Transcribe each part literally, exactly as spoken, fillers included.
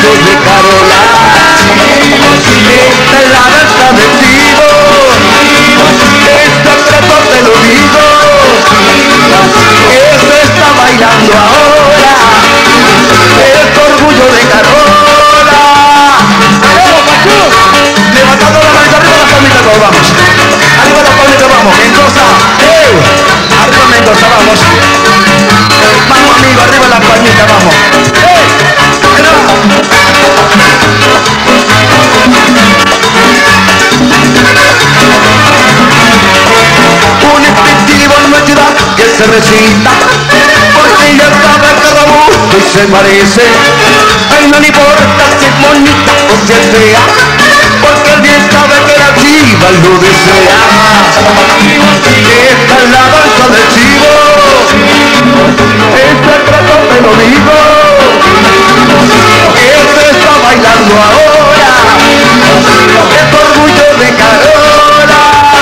orgullo de Carola. Esta es la danza del chivo, es secreto te lo digo, que se está bailando ahora, es orgullo de Carola. Levantando la mano arriba, las palmitas todos, vamos. Arriba las palmitas, vamos. Mendoza, ¡eh! Arriba Mendoza, vamos. Vamos amigo, arriba las palmitas, vamos. ¡Eh! Un instintivo en una ciudad que se recita, porque ella sabe cada gusto y se parece. Ay, no le importa si es bonita o si es fea, porque él bien sabe que la chiva lo desea. Esta es la danza del chivo, es secreto te lo digo, que se está bailando ahora, es orgullo de Carola.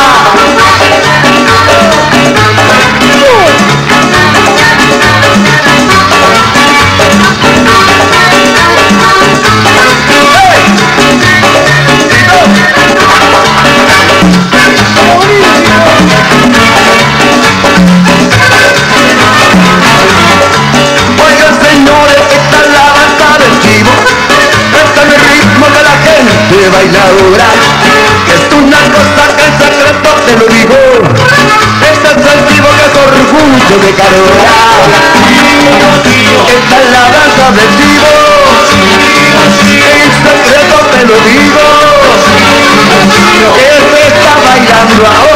Oigan señores, esta es la danza del chivo, esta es el ritmo de la gente bailadora, que es una cosa que en secreto te lo digo, este es el chivo que es orgullo de Carola. Esta es la danza del chivo, en secreto te lo digo, que se está bailando ahora.